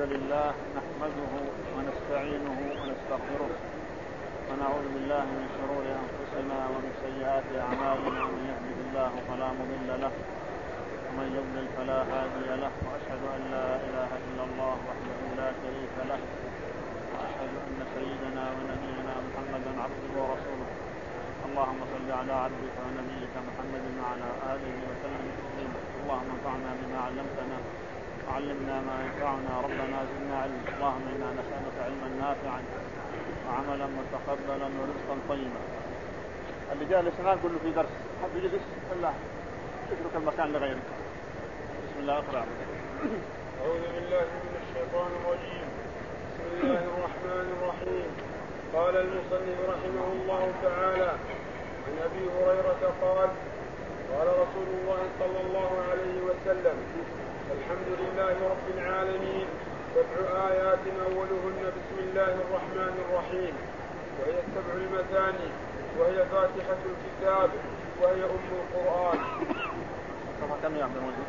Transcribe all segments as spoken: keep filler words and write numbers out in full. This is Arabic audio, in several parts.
لله نحمده ونستعينه ونستغفره ونعوذ بالله من شرور أنفسنا ومن سيئات أعمالنا. من يهده الله فلا مضل له ومن يضلل فلا هادي له، وأشهد أن لا إله إلا الله وحده لا شريك له، وأشهد أن سيدنا ونبينا محمدا عبده ورسوله. اللهم صل على عبدك ونبيك محمد وعلى آله وسلم تسليما. اللهم انفعنا بما علمتنا وعلمنا ما ينفعنا، ربنا زدنا علما. اللهم إنا نسألك علما نافعا وعملا متقبلا ورزقا طيبا. اللي جاء الإسلام كله في درس حب يجلس الله اترك المكان لغيرك. بسم الله اقرأ. أعوذ بالله من الشيطان الرجيم. بسم الله الرحمن الرحيم. قال المصنف رحمه الله تعالى: عن أبي هريرة قال: قال رسول الله صلى الله عليه وسلم: الحمد لله رب العالمين، سبع آيات أولهن بسم الله الرحمن الرحيم، وهي السبع المثاني، وهي فاتحة الكتاب، وهي أم القرآن. كم يا عبد المجيد؟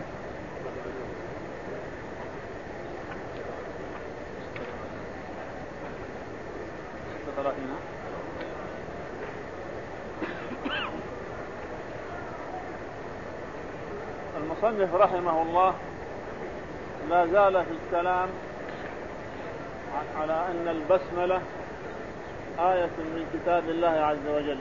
ثلاثين. المصنف رحمه الله لا زال في الكلام على أن البسملة آية من كتاب الله عز وجل،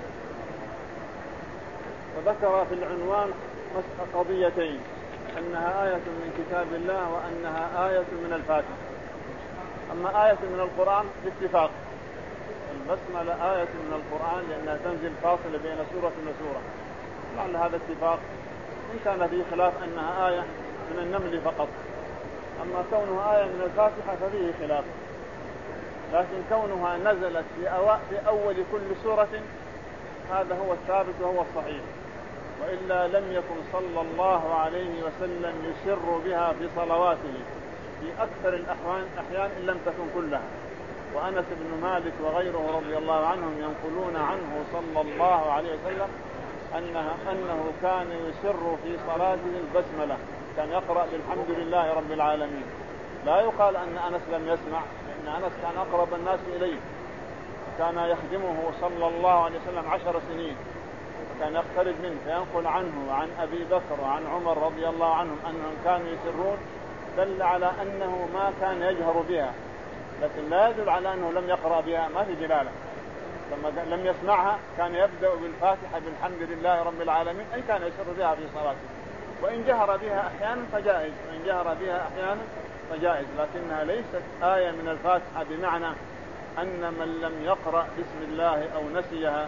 وذكر في العنوان قضيتين: أنها آية من كتاب الله وأنها آية من الفاتحة. أما آية من القرآن باتفاق، البسملة آية من القرآن لأنها تنزل فاصلة بين سورة وسورة، لعل هذا اتفاق. إن كان في خلاف أنها آية من النمل فقط، أما كونها آية من الفاتحة ففيه خلاف. لكن كونها نزلت في, أو... في أول كل سورة هذا هو الثابت وهو الصحيح، وإلا لم يكن صلى الله عليه وسلم يسر بها في صلواته في أكثر الأحيان إن لم تكن كلها. وأنس بن مالك وغيره رضي الله عنهم ينقلون عنه صلى الله عليه وسلم أنه, أنه كان يسر في صلاته البسملة، كان يقرأ بالحمد لله رب العالمين. لا يقال أن أنس لم يسمع، لأن أنس كان أقرب الناس إليه، كان يخدمه صلى الله عليه وسلم عشر سنين، وكان يقترب منه فينقل عنه عن أبي بكر وعن عمر رضي الله عنهم أنهم كانوا يسرون، دل على أنه ما كان يجهر بها، لكن لا يدل على أنه لم يقرأ بها، ما في دلالة. لما لم يسمعها كان يبدأ بالفاتحة بالحمد لله رب العالمين، أي كان يسر بها في صلاته، وإن جهر بها أحيانا فجائز، وإن جهر بها أحيانا فجائز، لكنها ليست آية من الفاتحة بمعنى أن من لم يقرأ بسم الله أو نسيها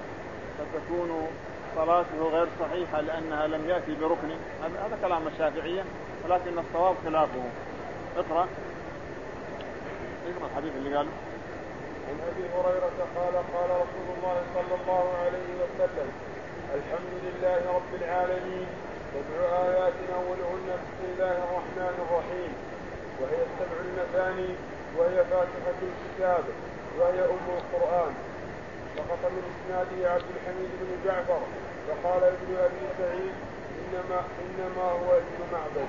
فتكون صلاته غير صحيحة لأنها لم يأتي بركن. هذا كلام الشافعية، ولكن الصواب خلافه. اقرأ اقرأ الحديث اللي قاله. عن أبي هريرة قال: قال رسول الله صلى الله عليه وسلم: الحمد لله رب العالمين، سبع آيات أولهن بسم الله الرحمن الرحيم، وهي السبع المثاني، وهي فاتحة الكتاب، وهي أم القرآن. سقط من إسناده عبد الحميد بن جعفر، وقال ابن أبي سعيد: إنما, إنما هو ابن معبد.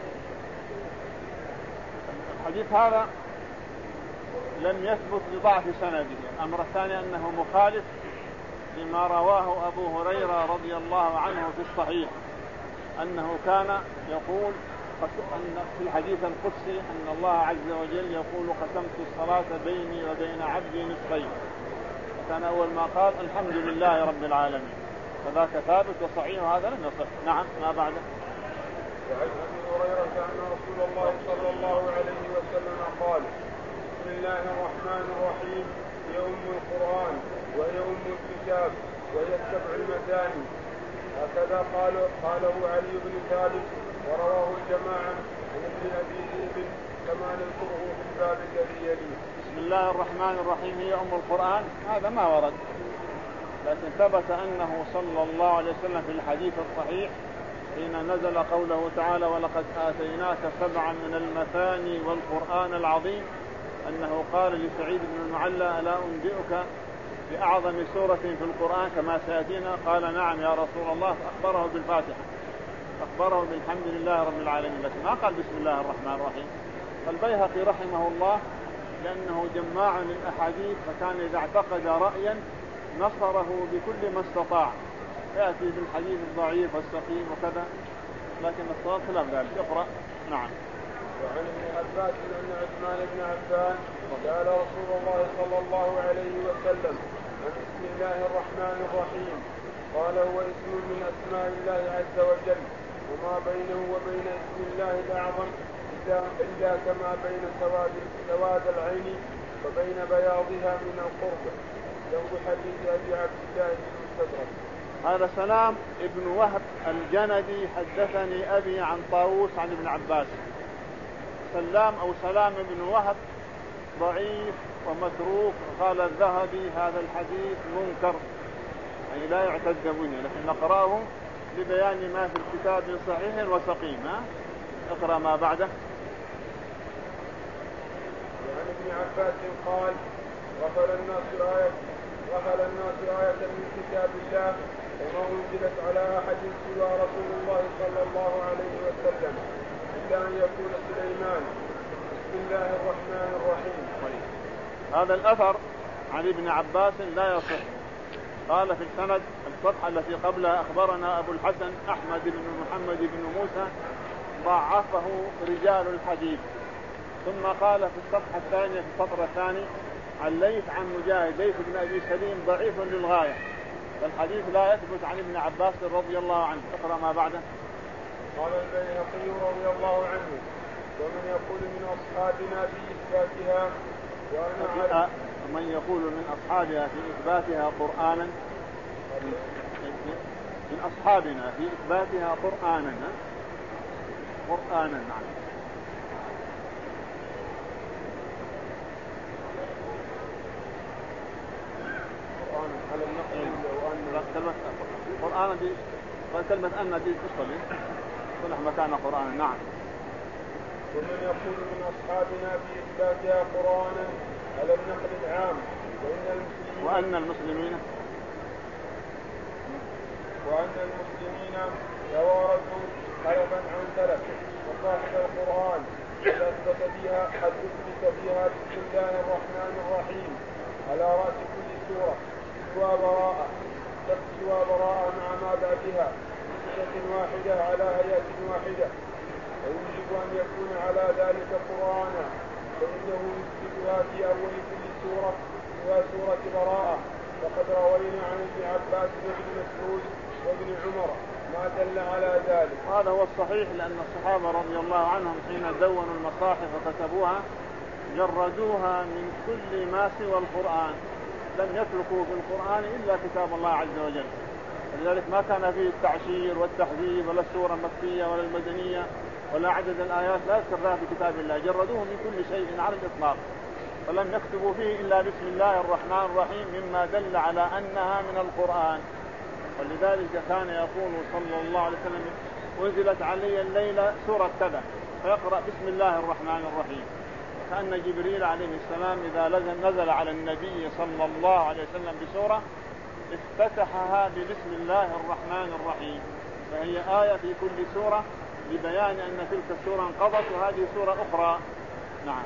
الحديث هذا لم يثبت بضعف سنده. الأمر الثاني أنه مخالف لما رواه أبو هريرة رضي الله عنه في الصحيح، أنه كان يقول أن في الحديث القدسي أن الله عز وجل يقول: قسمت الصلاة بيني وبين عبدي نصفين، وكان أول ما قال الحمد لله رب العالمين، فذاك ثابت وصحيح، وهذا لم يصح. نعم، ما بعده. وعن أبي هريرة أن رسول الله صلى الله عليه وسلم قال: بسم الله الرحمن الرحيم، هي أم القرآن، وهي أم الكتاب، وهي السبع المثاني. هكذا قاله, قاله علي بن ثابت، ورواه الجماعة عن ابن أبي ذئب كما نذكره في الباب الذي يليه. بسم الله الرحمن الرحيم هي أم القرآن، هذا ما ورد، لكن ثبت أنه صلى الله عليه وسلم في الحديث الصحيح حين نزل قوله تعالى: ولقد آتيناك سبعا من المثاني والقرآن العظيم، أنه قال لسعيد بن المعلى: ألا أنبئك بأعظم سورة في القرآن كما سيأتينا؟ قال: نعم يا رسول الله. فأخبره بالفاتحة، أخبره بالحمد لله رب العالمين، لكن ما قال بسم الله الرحمن الرحيم. فالبيهقي رحمه الله لأنه جماع للأحاديث، فكان إذا اعتقد رأيا نصره بكل ما استطاع، يأتي بالحديث الضعيف والسقيم وكذا، لكن الصواب خلاف ذلك. اقرأ. نعم. وعن ابن عباس أن عثمان بن عفان قال رسول الله صلى الله عليه وسلم عن بسم الله الرحمن الرحيم قال هو اسم من أسماء الله عز وجل وما بينه وبين اسم الله الأعظم إلا كما بين سواد, سواد العين وبين بياضها من القرب. لو حديث أبي عبد الله بن المستدرك. هذا سلام ابن وهب الجندي حدثني أبي عن طاووس عن ابن عباس. سلام أو سلام ابن وهب ضعيف ومتروك، قال الذهبي هذا الحديث منكر، يعني لا يعتد به، لكن نقرأه لبيان ما في الكتاب من صحيح وسقيم. ها؟ اقرأ ما بعده. وعن ابن عباس قال غفل الناس آية غفل الناس آية من كتاب الله وما أنزلت على أحد سوى رسول الله صلى الله عليه وسلم إلا أن يكون سليمان. بسم الله الرحمن الرحيم. هذا الأثر عن ابن عباس لا يصح. قال في السند الصفحة التي قبلها أخبرنا أبو الحسن أحمد بن محمد بن موسى ضعفه رجال الحديث. ثم قال في الصفحة الثانية في السطر الثاني عن ليث عن مجاهد ليث بن أبي سليم ضعيف للغاية، فالحديث لا يثبت عن ابن عباس رضي الله عنه. اقرأ ما بعده. قال البيهقي رضي الله عنه ومن يقول من أصحابنا في إثباتها وأنا من يقول من أصحابها في إثباتها قرآنا من أصحابنا في إثباتها قرآنا قرآنا نعم. قرآن على النقل وأن كلمة قرآن دي كلمة أن دي تصلي صلح مكان قرآن. نعم. ومن يقول من أصحابنا في إثباتها قرآنا على النقل العام وإن المسلمين وأن المسلمين وأن المسلمين توارثوا خلفا عن سلف وصاحب القرآن قد أثبت فيها قد أثبت فيها بسم الله الرحمن الرحيم على رأس كل سورة سوى براءة سوى براءة مع ما بعدها بصفة واحدة على هيئة واحدة، ويجب أن يكون على ذلك قرآنا فإنه يثبتها في أول كل سورة سوى سورة براءة. وقد روينا عن ابن عباس وابن مسعود وابن عمر ما دل على ذلك. هذا هو الصحيح، لأن الصحابة رضي الله عنهم حين دونوا المصاحف وكتبوها جردوها من كل ما سوى القرآن، لم يتركوا في القرآن إلا كتاب الله عز وجل، ولذلك ما كان فيه التعشير والتحذيب ولا السورة المكية ولا المدنية ولا عدد الآيات لا يذكرها في كتاب الله، جردوه من كل شيء على الإطلاق، فلم يكتبوا فيه إلا بسم الله الرحمن الرحيم مما دل على أنها من القرآن. ولذلك كان يقول صلى الله عليه وسلم أنزلت علي الليلة سورة كذا فيقرأ بسم الله الرحمن الرحيم، كأن جبريل عليه السلام إذا نزل على النبي صلى الله عليه وسلم بسورة افتتحها ببسم الله الرحمن الرحيم، فهي آية في كل سورة لبيان أن تلك السورة انقضت وهذه سورة أخرى. نعم.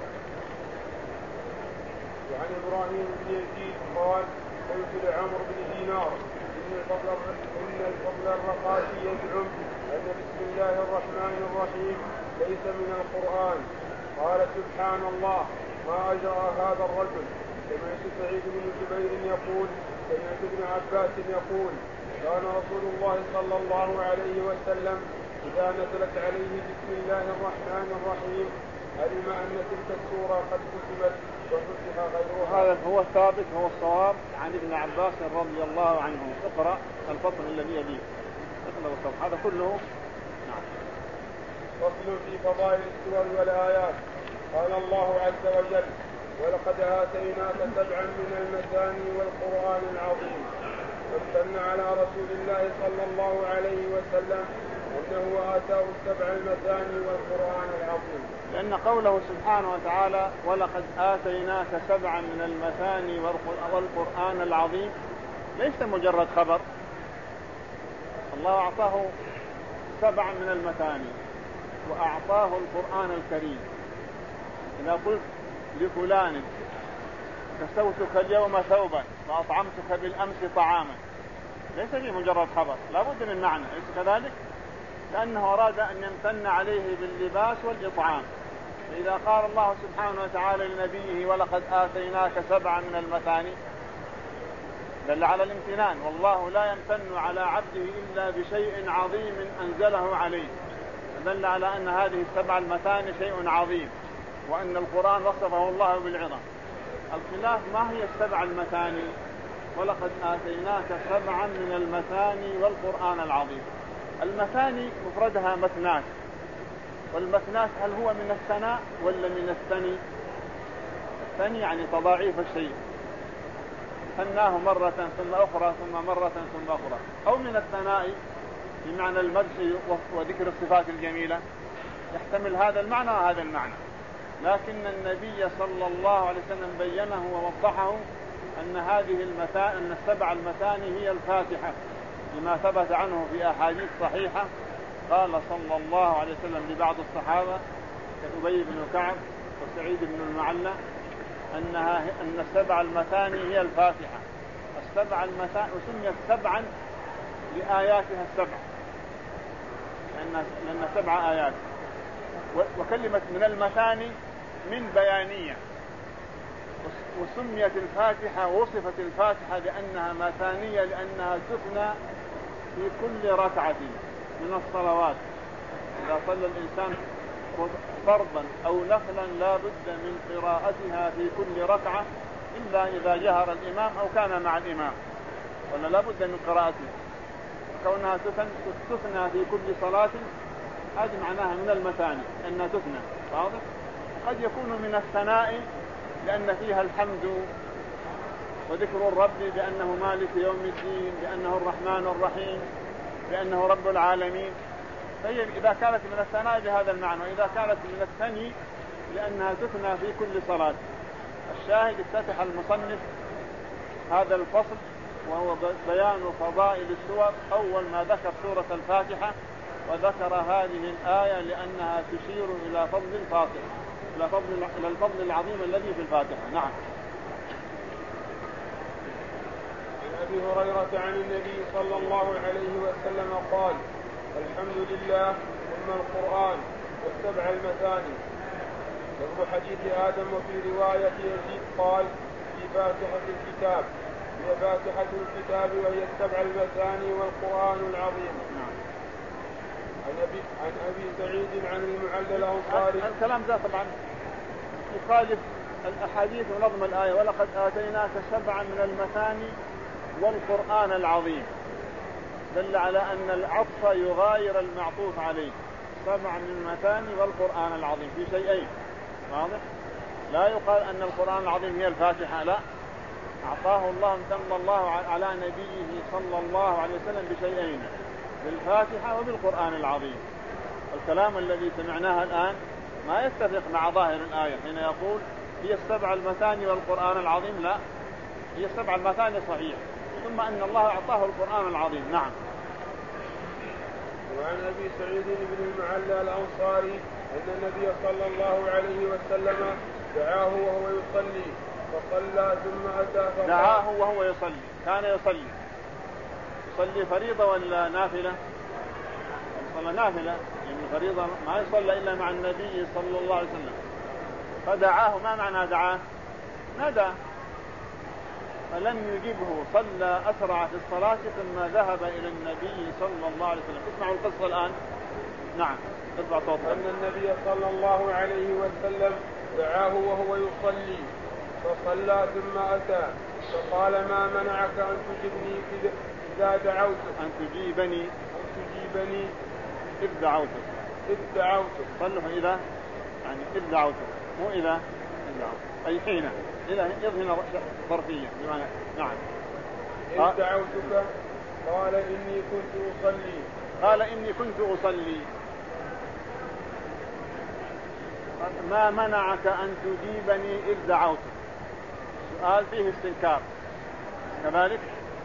وعن إبراهيم بن يزيد قال قلت لعمرو بن دينار إن الفضل إن الفضل الرقاشي يزعم أن بسم الله الرحمن الرحيم ليس من القرآن. قال سبحان الله ما أجرى هذا الرجل. سمعت سعيد بن جبير يقول سمعت ابن عباس يقول كان رسول الله صلى الله عليه وسلم إذا نزلت عليه بسم الله الرحمن الرحيم علم أن تلك السورة قد كتبت وفتح غيرها. هذا هو الثابت هو الصواب عن ابن عباس رضي الله عنه. اقرأ الفصل الذي يليه. هذا كله. نعم. فصل في فضائل السور والآيات. قال الله عز وجل ولقد آتيناك سبعا من المثاني والقرآن العظيم. وامتن على رسول الله صلى الله عليه وسلم أنه آتاه السبع المثاني والقرآن العظيم، لأن قوله سبحانه وتعالى ولقد آتيناك سبعا من المثاني والقرآن العظيم ليس مجرد خبر، الله أعطاه سبعا من المثاني وأعطاه القرآن الكريم، إذا قلت لفلان كسوتك اليوم ثوبا وأطعمتك بالأمس طعاما ليس فيه مجرد خبر، لا بد من معنى، ليس كذلك؟ لأنه أراد أن يمتن عليه باللباس والإطعام. فإذا قال الله سبحانه وتعالى لنبيه ولقد آتيناك سبعا من المثاني دل على الامتنان، والله لا يمتن على عبده إلا بشيء عظيم أنزله عليه، دل على أن هذه السبع المثاني شيء عظيم، وأن القرآن وصفه الله بالعظم. الخلاف ما هي السبع المثاني؟ ولقد آتيناك سبعا من المثاني والقرآن العظيم. المثاني مفردها مثنات، والمثنات هل هو من الثناء ولا من الثني؟ الثني يعني تضاعيف الشيء، ثناه مرة ثم أخرى ثم مرة ثم أخرى، أو من الثناء بمعنى المدح وذكر الصفات الجميلة، يحتمل هذا المعنى وهذا المعنى. لكن النبي صلى الله عليه وسلم بينه ووضحه أن هذه المثاني، أن السبع المثاني هي الفاتحة، لما ثبت عنه في أحاديث صحيحة. قال صلى الله عليه وسلم لبعض الصحابة كأبي بن كعب وسعيد بن المعلى أنها أن السبع المثاني هي الفاتحة. السبع المثاني وسميت سبعا لآياتها السبع، لأن لأن سبع آيات. وكلمة من المثاني من بيانية، وسميت الفاتحة ووصفت الفاتحة بأنها مثانية لأنها تثنى في كل ركعة من الصلوات. إذا صلى الإنسان فرضا أو نفلا لا بد من قراءتها في كل ركعة إلا إذا جهر الإمام أو كان مع الإمام، ولا لا بد من قراءتها. كونها تثنى في كل صلاة هذا معناها من المثاني، أنها تثنى. واضح؟ قد يكون من الثناء لأن فيها الحمد وذكر الرب بأنه مالك يوم الدين، بأنه الرحمن الرحيم، بأنه رب العالمين. فهي إذا كانت من الثناء بهذا المعنى، وإذا كانت من الثني لأنها تثنى في كل صلاة. الشاهد افتتح المصنف هذا الفصل وهو بيان فضائل السور. أول ما ذكر سورة الفاتحة وذكر هذه الآية لأنها تشير إلى فضل الفاتحة، إلى فضل إلى الفضل العظيم الذي في الفاتحة. نعم. عن أبي هريرة عن النبي صلى الله عليه وسلم قال: الحمد لله ثم القرآن والسبع المثاني. وفي حديث آدم وفي رواية يزيد قال: في فاتحة الكتاب، هي فاتحة الكتاب وهي السبع المثاني والقرآن العظيم. عن أبي, عن أبي سعيد عن المعلى الأنصاري. الكلام ذا طبعا يخالف الأحاديث ونظم الآية: ولقد آتيناك سبعا من المثاني والقرآن العظيم. دل على أن العطف يغاير المعطوف عليه، سبع من المثاني والقرآن العظيم في شيئين. واضح؟ لا يقال أن القرآن العظيم هي الفاتحة، لا، أعطاه الله امتن الله على نبيه صلى الله عليه وسلم بشيئين: بالفاتحة وبالقرآن العظيم. الكلام الذي سمعناه الآن ما يتفق مع ظاهر الآية حين يقول هي السبع المثاني والقرآن العظيم. لا، هي السبع المثاني صحيح، ثم أن الله أعطاه القرآن العظيم. نعم. وعن أبي سعيد بن المعلى الأنصاري أن النبي صلى الله عليه وسلم دعاه وهو يصلي فصلى ثم أتى فقال. دعاه وهو يصلي، كان يصلي يصلي فريضة ولا نافلة؟ صلى نافلة، يعني فريضة ما يصلى إلا مع النبي صلى الله عليه وسلم. فدعاه، ما معنى دعاه؟ نادى، فلم يجبه، صلى أسرع في الصلاة ثم ذهب إلى النبي صلى الله عليه وسلم. اسمعوا القصة الآن. نعم. أن النبي صلى الله عليه وسلم دعاه وهو يصلي فصلى ثم أتى فقال: ما منعك أن تجيبني إذا دعوتك؟ أن تجيبني أن تجيبني إذ دعوتك. إذ دعوتك. صلوا إذا، يعني إذ دعوتك، مو إذا إذ دعوتك، أي حين. إذا إذ هنا ظرفية بمعنى. نعم. إذ دعوتك قال: إني كنت أصلي. قال: إني كنت أصلي. ما منعك أن تجيبني إذ دعوتك؟ سؤال فيه استنكار كذلك.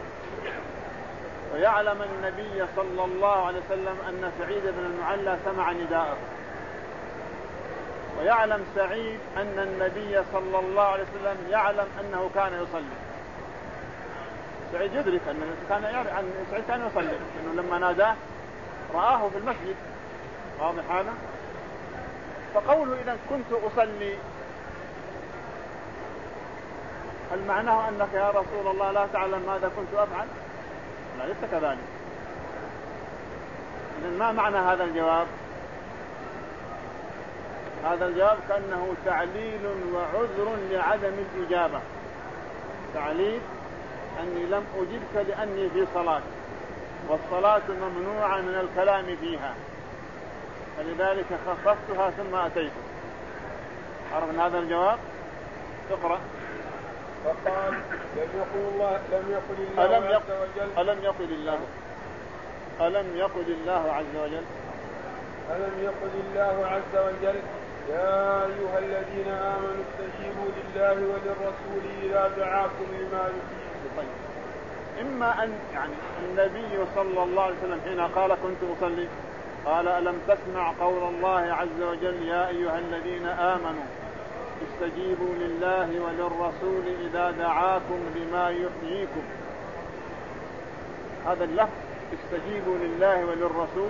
ويعلم النبي صلى الله عليه وسلم أن سعيد بن المعلى سمع نداءه، ويعلم سعيد أن النبي صلى الله عليه وسلم يعلم أنه كان يصلي. سعيد يدرك أن كان يعرف أن سعيد كان يصلي، لأنه لما ناداه رآه في المسجد. واضح هذا؟ فقوله إذا كنت أصلي، هل معناه أنك يا رسول الله لا تعلم ماذا كنت أفعل؟ لا، ليس كذلك. إذن ما معنى هذا الجواب؟ هذا الجواب كأنه تعليل وعذر لعدم الإجابة. تعليل أني لم أجبك لأني في صلاة، والصلاة ممنوعة من الكلام فيها، فلذلك خففتها ثم أتيت. عرفنا هذا الجواب؟ اقرأ. فقال لم يقل الله لم يقل الله ألم عز وجل ألم يقل الله ألم يقل الله عز وجل ألم يقل الله عز وجل يا أيها الذين آمنوا استجيبوا لله وللرسول إذا دعاكم لما يحييكم. طيب. إما أن يعني النبي صلى الله عليه وسلم حين قال كنت أصلي قال ألم تسمع قول الله عز وجل يا أيها الذين آمنوا استجيبوا لله وللرسول إذا دعاكم لما يحييكم. هذا اللفظ استجيبوا لله وللرسول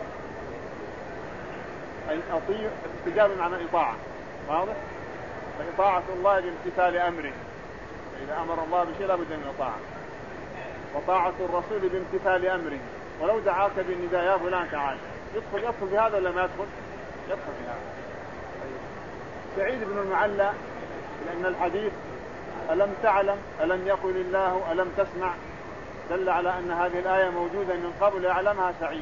أي أطيع. استجابة معنى إطاعة، واضح؟ فإطاعة الله بامتثال أمره، إذا أمر الله بشيء لا بد من إطاعة، وطاعة الرسول بامتثال أمره. ولو دعاك بالنداء يا فلان تعال، يدخل يدخل في هذا ولا ما يدخل؟ يدخل في هذا. سعيد بن المعلى لأن الحديث ألم تعلم ألم يقل الله ألم تسمع دل على أن هذه الآية موجودة من قبل يعلمها سعيد.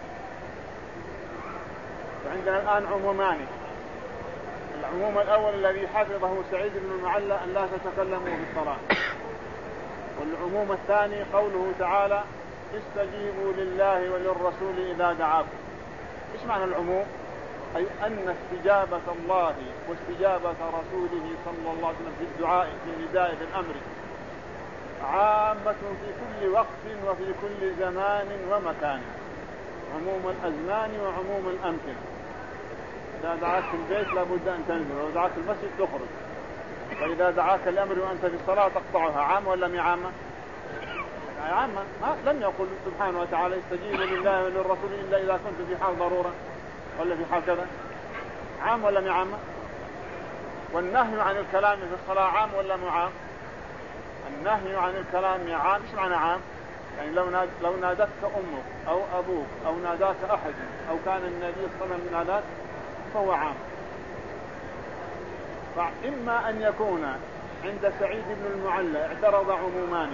وعندنا الآن عمومان. العموم الأول الذي حفظه سعيد بن المعلى أن لا تتكلموا في الصلاة، والعموم الثاني قوله تعالى استجيبوا لله وللرسول إذا دعاكم. إيش معنى العموم؟ أي أن استجابة الله واستجابة رسوله صلى الله عليه وسلم في الدعاء في النداء في الأمر عامة في كل وقت وفي كل زمان ومكان، عموم الأزمان وعموم الأمكنة. إذا دعاك في البيت لابد أن تنزل، ولو دعاك في المسجد تخرج. فإذا دعاك الأمر وأنت في الصلاة تقطعها، عام ولا مي عامة؟ عامة. لم يقل سبحانه وتعالى استجيبوا لله وللرسول إلا إذا كنت في حال ضرورة ولا في حال كذا. عام ولا مي عامة؟ والنهي عن الكلام في الصلاة عام ولا مو عام؟ النهي عن الكلام عام. ايش معنى عام؟ يعني لو ناد لو نادتك امك او ابوك او ناداك احد او كان النبي صلى الله عليه وسلم ناداك فهو عام. فاما ان يكون عند سعيد بن المعلى اعترض عمومان،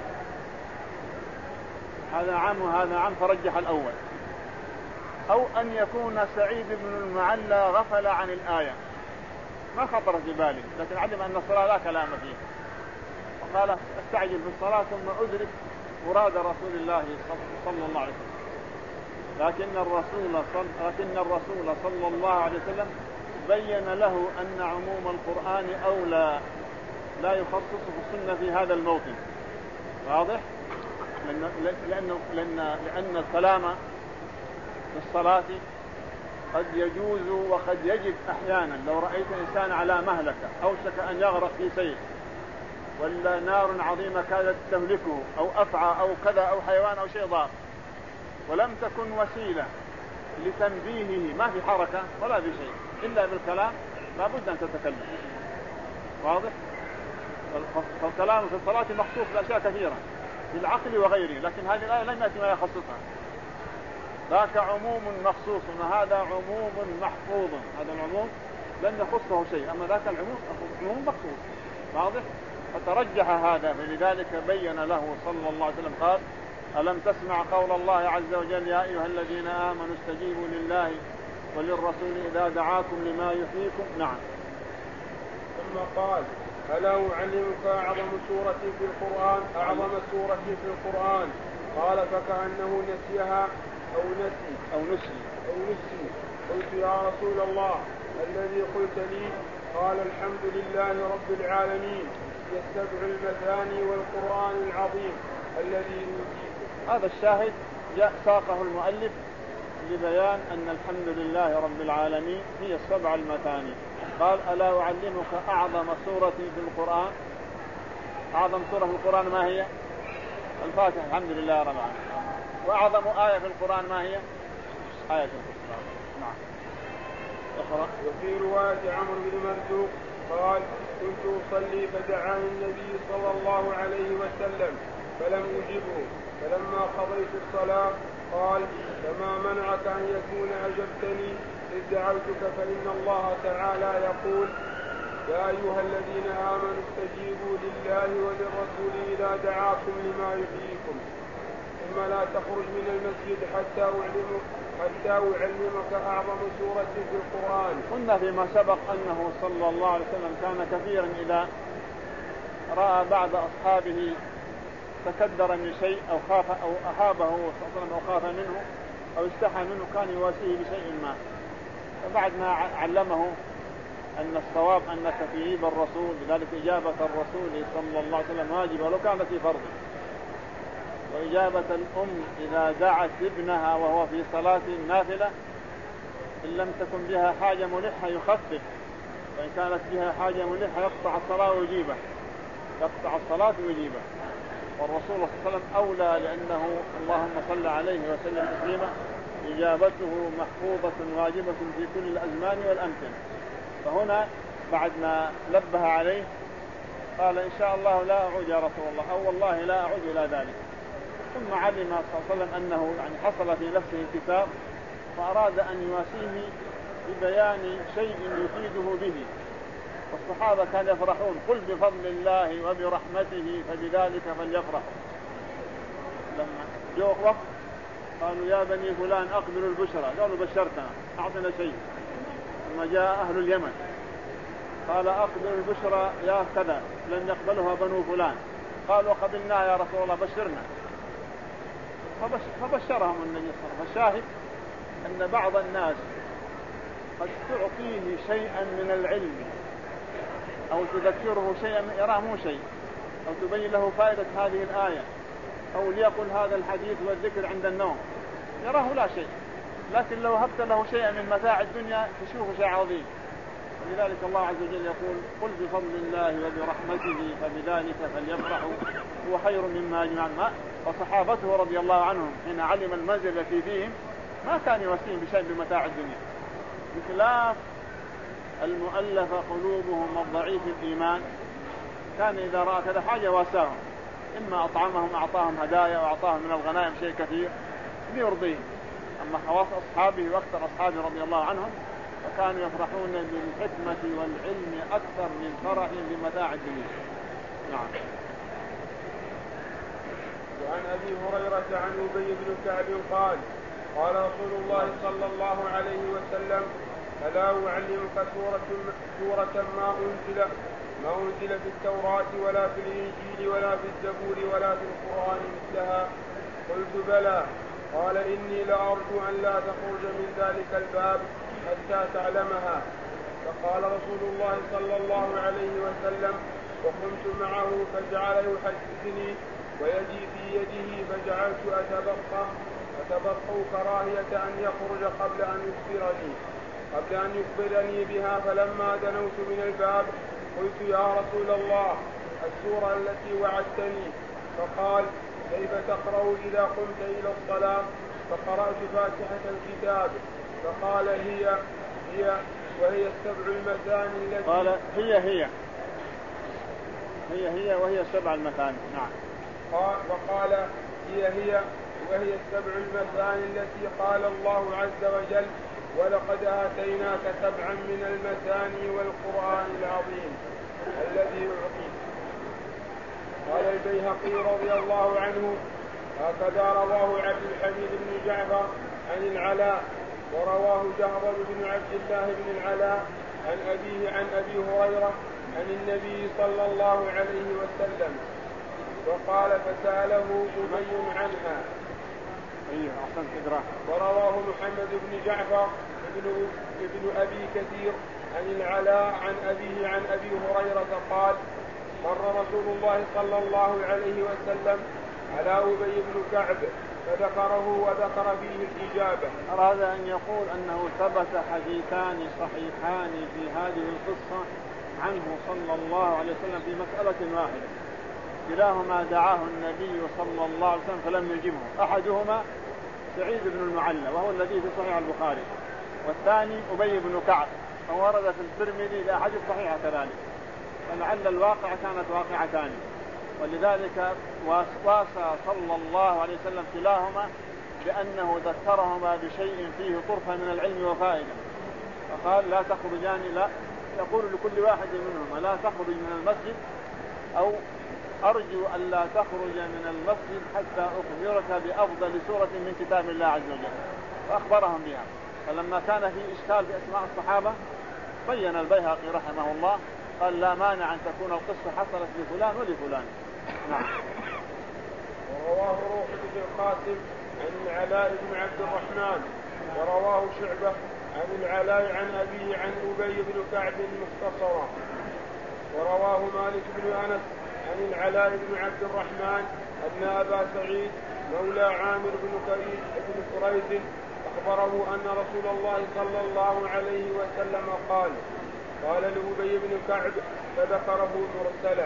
هذا عام وهذا عام فرجح الاول، او ان يكون سعيد بن المعلى غفل عن الايه ما خطر في باله، لكن علم ان الصلاه لا كلام فيها قال استعجل في الصلاة ثم أدرك مراد رسول الله صلى الله عليه وسلم. لكن الرسول صلى لكن الرسول صلى الله عليه وسلم بين له أن عموم القرآن أولى لا يخصصه السنة في هذا الموطن. واضح؟ لأن لأن لأن لأن الكلام في الصلاة قد يجوز وقد يجب أحيانا. لو رأيت إنسان على مهلكة أوشك أن يغرق في سيل، ولا نار عظيمة كادت تهلكه أو أفعى أو كذا أو حيوان أو شيء ضار، ولم تكن وسيلة لتنبيهه، ما في حركة ولا في شيء إلا بالكلام، لا بد أن تتكلم. واضح؟ فالكلام في الصلاة مخصوص بأشياء كثيرة بالعقل وغيره، لكن هذه الآية لم يأتي ما يخصصها. ذاك عموم مخصوص وهذا عموم محفوظ. هذا العموم لم يخصه شيء، أما ذاك العموم عموم مخصوص. واضح؟ فترجح هذا، فلذلك بين له صلى الله عليه وسلم قال ألم تسمع قول الله عز وجل يا أيها الذين آمنوا استجيبوا لله وللرسول إذا دعاكم لما يحييكم. نعم. ثم قال ألا أعلمك أعظم سورة في القرآن أعظم سورة في القرآن؟ قال فكأنه نسيها أو نسي أو نسي أو نسي قلت يا رسول الله الذي قلت لي؟ قال الحمد لله رب العالمين يستبع المثاني والقرآن العظيم الذي يؤتيكم. هذا الشاهد جاء ساقه المؤلف ببيان أن الحمد لله رب العالمين هي السبع المثاني. قال ألا أعلمك أعظم سورة في القرآن؟ أعظم سورة في القرآن ما هي؟ الفاتحة، الحمد لله رب العالمين. وأعظم آية في القرآن ما هي؟ آية القرآن. نعم. اقرأ. وفي رواية عمرو بن مرزوق قال كنت أصلي فدعاني النبي صلى الله عليه وسلم فلم أجبه، فلما قضيت الصلاة قال فما منعك أن يكون أجبتني إذ دعوتك، فإن الله تعالى يقول يا أيها الذين آمنوا استجيبوا لله وللرسول إذا دعاكم لما يحييكم، ثم لا تخرج من المسجد حتى أعلمك حتى أعلمك أعظم سورة في القرآن. قلنا فيما سبق أنه صلى الله عليه وسلم كان كثيرا إذا رأى بعض أصحابه تكدر من شيء أو خاف أو أهابه صلى الله عليه وسلم أو خاف منه أو استحى منه كان يواسيه بشيء ما. فبعد ما علمه أن الصواب أنك تجيب الرسول، لذلك إجابة الرسول صلى الله عليه وسلم واجبة ولو كانت في فرض، وإجابة الأم إذا دعت ابنها وهو في صلاة نافلة إن لم تكن بها حاجة ملحة يخفف، وإن كانت بها حاجة ملحة يقطع الصلاة ويجيبه يقطع الصلاة ويجيبه. والرسول صلى الله عليه وسلم أولى لأنه اللهم صل عليه وسلم تسليما إجابته محفوظة واجبة في كل الأزمان والأمكنة. فهنا بعد ما نبه عليه قال إن شاء الله لا أعود يا رسول الله، أو والله لا أعود إلى ذلك. ثم علم صلى الله عليه وسلم أنه يعني حصل في نفسه انكسار، فأراد أن يواسيه ببيان شيء يفيده به. والصحابة كانوا يفرحون قل بفضل الله وبرحمته فبذلك فليفرحوا. لما جاء وقت قالوا يا بني فلان أقبلوا البشرى، قالوا بشرتنا أعطنا شيء. ثم جاء أهل اليمن قال أقبلوا البشرى يا كذا، لن يقبلها بنو فلان، قالوا قبلنا يا رسول الله بشرنا، فبشرهم النبي صلى الله عليه وسلم. الشاهد أن بعض الناس قد تعطيه شيئا من العلم أو تذكره شيئا يراه مو شيء، أو تبين له فائدة هذه الآية، أو ليقل هذا الحديث والذكر عند النوم، يراه لا شيء، لكن لو هبت له شيئا من متاع الدنيا تشوفه شيء عظيم. ولذلك الله عز وجل يقول قل بفضل الله وبرحمته فبذلك فليفرحوا هو خير مما يجمعون. وصحابته رضي الله عنهم حين علم المنزل التي فيهم ما كان يواسيهم بشيء بمتاع الدنيا، بخلاف المؤلف قلوبهم والضعيف الإيمان كان إذا رأى كذا حاجة واساهم، إما أطعمهم أعطاهم هدايا وأعطاهم من الغنائم شيء كثير ليرضيهم. أما خواص أصحابه وأكثر أصحابه رضي الله عنهم فكانوا يفرحون بالحكمة والعلم أكثر من فرحهم بمتاع الدنيا. نعم. وعن أبي هريرة عن أبي بن كعب قال قال رسول الله صلى الله عليه وسلم ألا أعلمك سورة, سورة ما أنزل ما أنزل في التوراة ولا في الإنجيل ولا في الزبور ولا في القرآن مثلها؟ قلت بلى. قال إني لأرجو أن لا تخرج من ذلك الباب حتى تعلمها. فقال رسول الله صلى الله عليه وسلم وقمت معه فجعل يحدثني ويدي في يده فجعلت أتبقى أتبقى كراهية أن يخرج قبل أن يخبرني قبل أن يخبرني بها. فلما دنوت من الباب قلت يا رسول الله السورة التي وعدتني. فقال كيف تقرأ إذا قمت إلى الصلاة؟ فقرأت فاتحة الكتاب. فقال هي هي وهي السبع المثاني التي قال هي هي هي هي وهي السبع المثاني. نعم. قال فقال هي هي وهي السبع المثاني التي قال الله عز وجل ولقد آتيناك سبعا من المثاني والقرآن العظيم الذي أعطيت. قال البيهقي رضي الله عنه هكذا رواه عبد الحميد بن جعفر عن العلاء، ورواه جعفر بن عبد الله بن العلاء عن أبيه عن أبي هريرة عن النبي صلى الله عليه وسلم. وقال فسأله أبي عنها. ورواه محمد بن جعفر ابن, ابن أبي كثير عن العلاء عن أبيه عن أبي هريرة قال مر رسول الله صلى الله عليه وسلم على أبي بن كعب فذكره وذكر فيه الإجابة. أراد أن يقول أنه ثبت حديثان صحيحان في هذه القصة عنه صلى الله عليه وسلم في مسألة واحدة، كلاهما دعاه النبي صلى الله عليه وسلم فلم يجبه. أحدهما سعيد بن المعلى وهو الذي في صحيح البخاري، والثاني أبي بن كعب فورد في الترمذي لأحاديث صحيحة كذلك، فلعل الواقع كانت واقعتان، ولذلك وصى صلى الله عليه وسلم كلاهما بأنه ذكرهما بشيء فيه طرفة من العلم وفائدة، فقال لا تخرجان، لا يقول لكل واحد منهما لا تخرج من المسجد، أو أرجو أن لا تخرج من المسجد حتى أخبرك بأفضل سورة من كتاب الله عز وجل، فأخبرهم بها. فلما كان في إشكال في أسماء الصحابة بين البيهقي رحمه الله قال لا مانع أن تكون القصة حصلت لفلان ولفلان. نعم. ورواه روح بن القاسم عن العلاء بن عبد الرحمن، ورواه شعبة عن العلاء عن أبيه عن أبي بن كعب مختصرا، ورواه مالك بن أنس عن العلاء بن عبد الرحمن أن أبا سعيد مولى عامر بن كريز بن كريز أخبره أن رسول الله صلى الله عليه وسلم قال قال لأبي بن كعب فذكره مرسلا.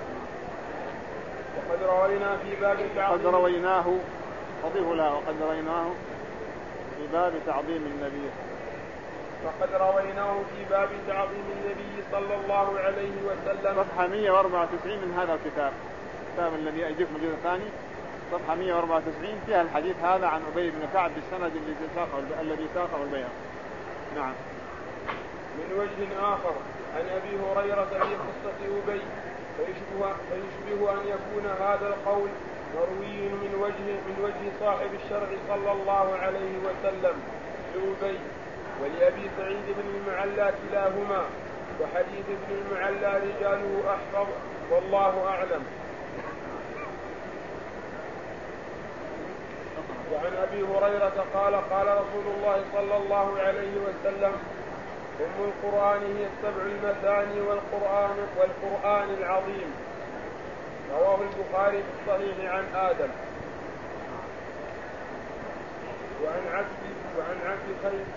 وقد روينا في باب تعظيم قد رويناه أضيف له وقد رويناه في باب تعظيم النبي وقد رويناه في باب تعظيم النبي صلى الله عليه وسلم صفحة مئة وأربعة وتسعين من هذا الكتاب، الكتاب الذي أجيكم الجزء الثاني صفحة مئة وأربعة وتسعين فيها الحديث هذا عن أبي بن كعب بالسند الذي ساقه الذي ساقه البيهقي. نعم. من وجه آخر عن أبي هريرة في قصة أبي فيشبه, فيشبه أن يكون هذا القول مروي من وجه من وجه صاحب الشرع صلى الله عليه وسلم لأبي ولأبي سعيد بن المعلى كلاهما، وحديث ابن المعلى رجاله أحفظ والله أعلم. وعن أبي هريرة قال قال رسول الله صلى الله عليه وسلم أم القرآن هي السبع المثاني والقرآن والقرآن العظيم. رواه البخاري في الصحيح عن آدم. وعن عبد وعن عبد خير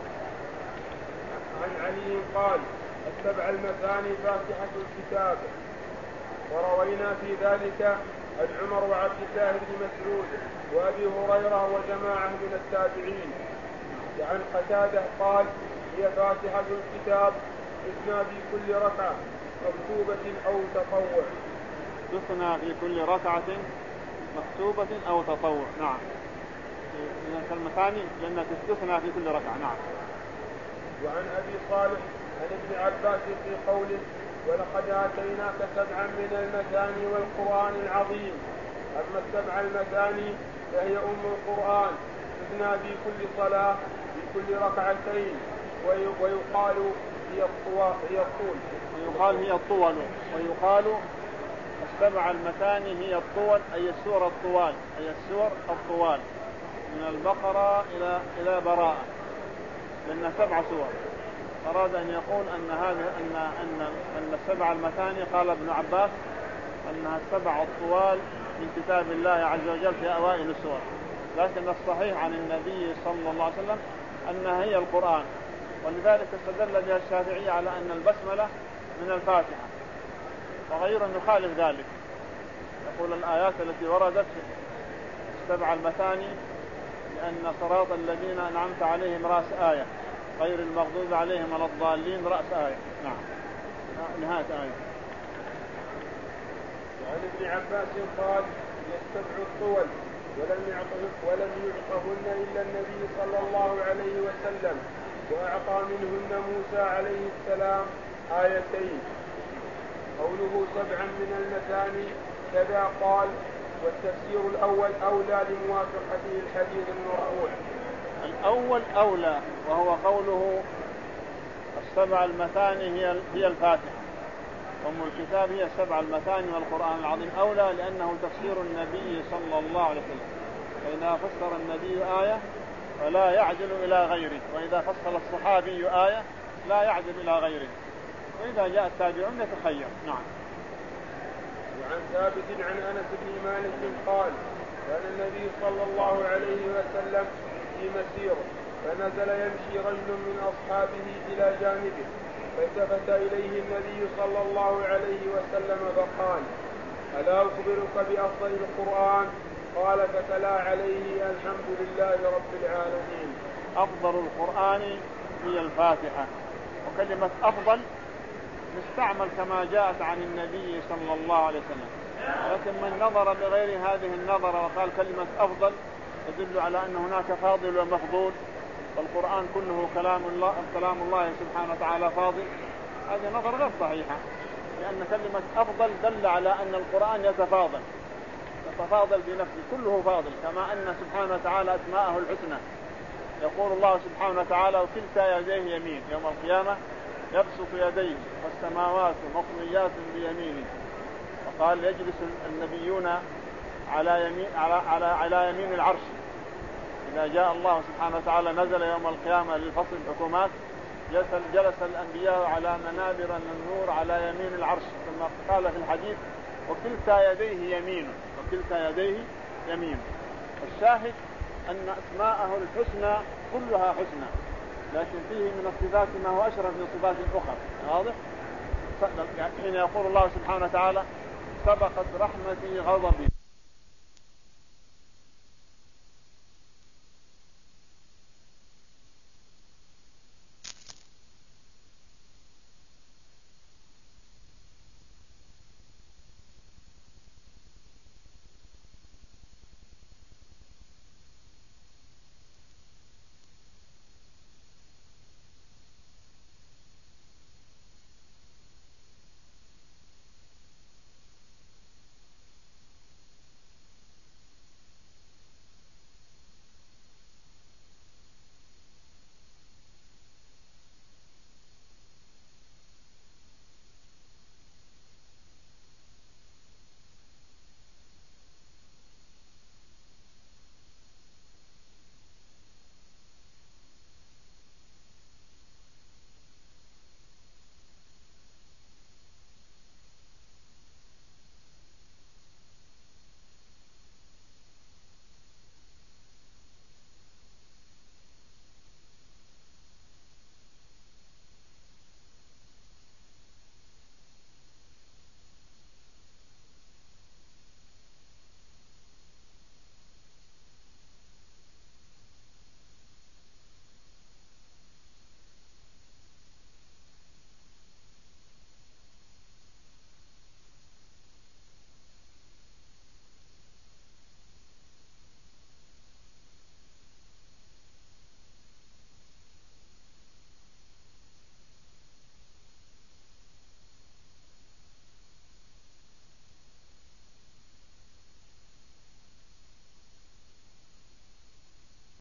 عن علي قال السبع المثاني فاتحة الكتاب. وروينا في ذلك عن عمر وعبد الله بن مسعود وأبي هريرة وجماعة من التابعين. وعن قتادة قال هي فاتحة الكتاب تثنى في كل ركعة مكتوبة أو تطوع. تثنى في كل ركعة مكتوبة أو تطوع. نعم. من الكلمتان لأنها تثنى في كل ركعة. نعم. وعن أبي صالح عن ابن عباس في قوله ولقد آتيناك سبعا من المثاني والقرآن العظيم. أما السبع المثاني فهي أم القرآن تثنى في كل صلاة في كل ركعتين، ويقال هي الطول هي الطول ويقال هي الطول ويقال السبع المثاني هي الطول أي السور الطوال أي السور الطوال من البقرة إلى إلى براءة، لأن سبع سور. أراد أن يقول أن هذا أن أن أن السبع المثاني قال ابن عباس أنها السبع الطوال من كتاب الله عز وجل في أوائل السور، لكن الصحيح عن النبي صلى الله عليه وسلم أنها هي القرآن، ولذلك استدل بها الشافعي على أن البسملة من الفاتحة، وغيره يخالف ذلك، يقول الآيات التي وردت السبع المثاني لأن صراط الذين أنعمت عليهم رأس آية غير المغضوب عليهم ولا الضالين رأس آية. نعم. نهاية آية. وعن ابن عباس قال يستبع الطول ولم يعطه ولم يعطهن إلا النبي صلى الله عليه وسلم، وأعطى منهن موسى عليه السلام آيتين. قوله سبعا من المثاني كذا قال، والتفسير الأول أولى لموافقته الحديث المرفوع. الأول أولى وهو قوله السبع المثاني هي هي الفاتحة، أم الكتاب هي السبع المثاني والقرآن العظيم، أولى لأنه تفسير النبي صلى الله عليه وسلم، فإذا فسر النبي آية فلا يعدل إلى غيره، وإذا فسر الصحابي آية لا يعدل إلى غيره، وإذا جاء التابعون يتخير. نعم. وعن ثابت عن أنس بن مالك قال كان النبي صلى الله عليه وسلم في مسيره فنزل يمشي رجل من أصحابه إلى جانبه فالتفت إليه النبي صلى الله عليه وسلم فقال ألا أخبرك بأفضل القرآن؟ قال فتلا عليه الحمد لله رب العالمين. أفضل القرآن هي الفاتحة. وكلمة أفضل مستعمل كما جاءت عن النبي صلى الله عليه وسلم، لكن من نظر بغير هذه النظرة وقال كلمة أفضل يدل على أن هناك فاضل ومفضول، والقرآن كله كلام الله كلام الله سبحانه وتعالى فاضل. هذه نظرة غير صحيحة، لأن كلمة أفضل دل على أن القرآن يتفاضل يتفاضل بنفسه، كله فاضل، كما أن سبحانه وتعالى أسماءه الحسنى. يقول الله سبحانه وتعالى وكلتا يديه يمين، يوم القيامة يبسط يديه والسماوات مطويات بيمينه. وقال يجلس النبيون على يمين على على على يمين العرش. إذا جاء الله سبحانه وتعالى نزل يوم القيامة للفصل الحكومات جلس الأنبياء على منابر من النور على يمين العرش، ثم قال في الحديث وكلتا يديه يمين وكلتا يديه يمين. الشاهد أن أسماءه الحسنى كلها حسنى، لكن فيه من الصفات ما هو أشرف من صفات أخرى. واضح؟ حين يقول الله سبحانه وتعالى سبقت رحمتي غضبي